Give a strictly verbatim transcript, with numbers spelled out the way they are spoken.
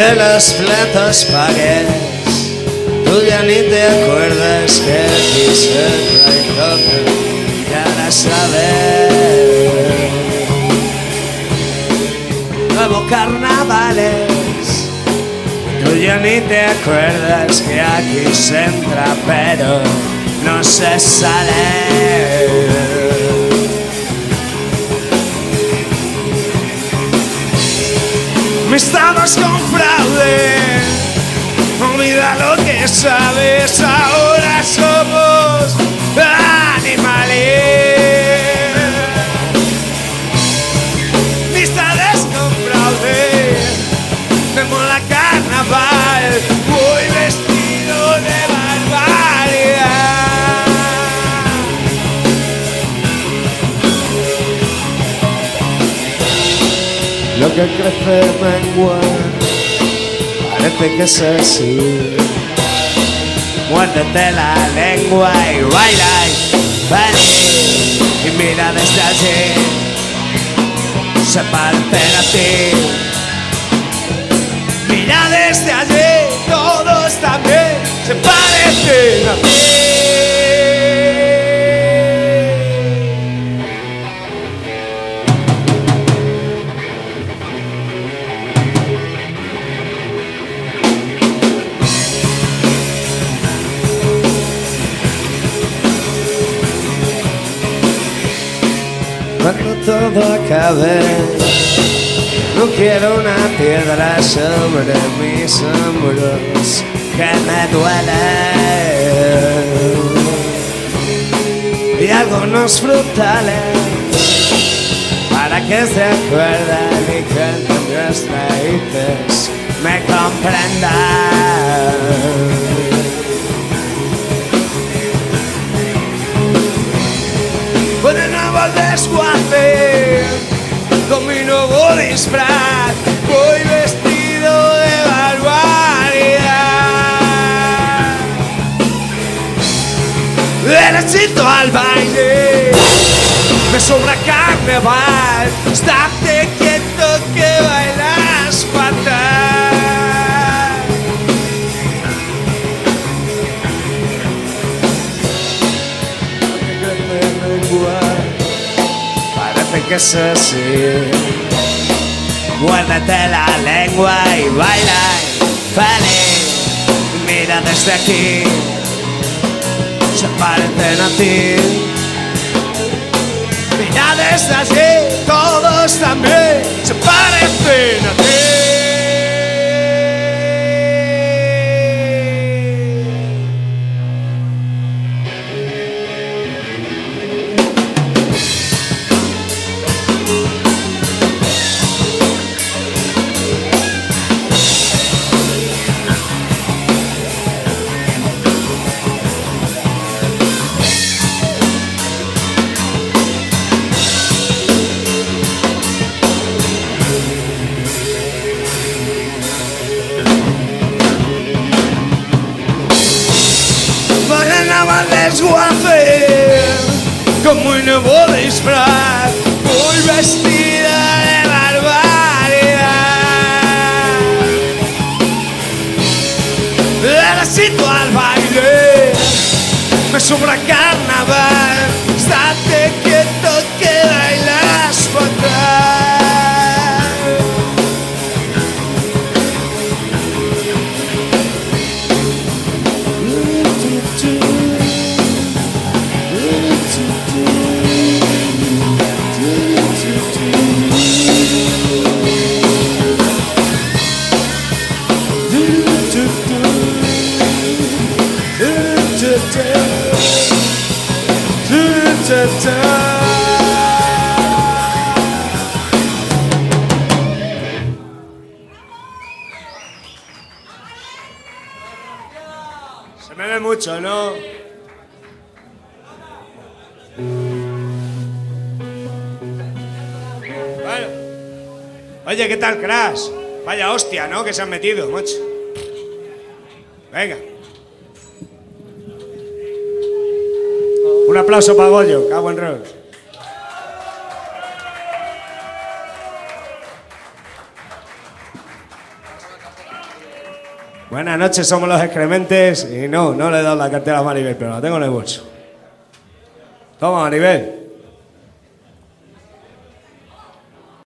de los platos pagues, tú ya ni te acuerdas que quise traidor, ya la sabes. Nuevo carnavales, tú ya ni te acuerdas que aquí se entra pero no se sale. Estamos con fraude, olvida lo que sabes, ahora somos animales. Amistades con fraude, me mola carnaval, voy vestido de barbaridad. Lo que crece mengua, parece que es así. Muérdete la lengua y baila y feliz. Y mira desde allí, se parecen a ti. Mira desde allí, todos también se parecen a ti. Cuando todo acabe, no quiero una piedra sobre mis hombros que me duele. Y algunos frutales para que se acuerden y que entre mis raíces me comprendan. Con el nuevo desguace, con mi nuevo disfraz, voy vestido de barbaridad. Derechito al baile, me sobra carnaval, estate quieto que bailas fatal. Parece que es así. Muérdete la lengua y baila feliz. Mira desde aquí, se parecen a ti. Mira desde allí, todos también se parecen a ti. Con muy nuevo disfraz, voy vestida de barbaridad. Derechito al baile, me sobra carnaval, estate quieto que bailas fatal. Se me ve mucho, ¿no? Bueno. Oye, ¿qué tal, Crash? Vaya hostia, ¿no? Que se han metido, macho. Venga. Un aplauso para Goyo, cago en Ross. Buenas noches, somos los excrementes. Y no, no le he dado la cartera a Maribel, pero la tengo en el bolso. Toma, Maribel.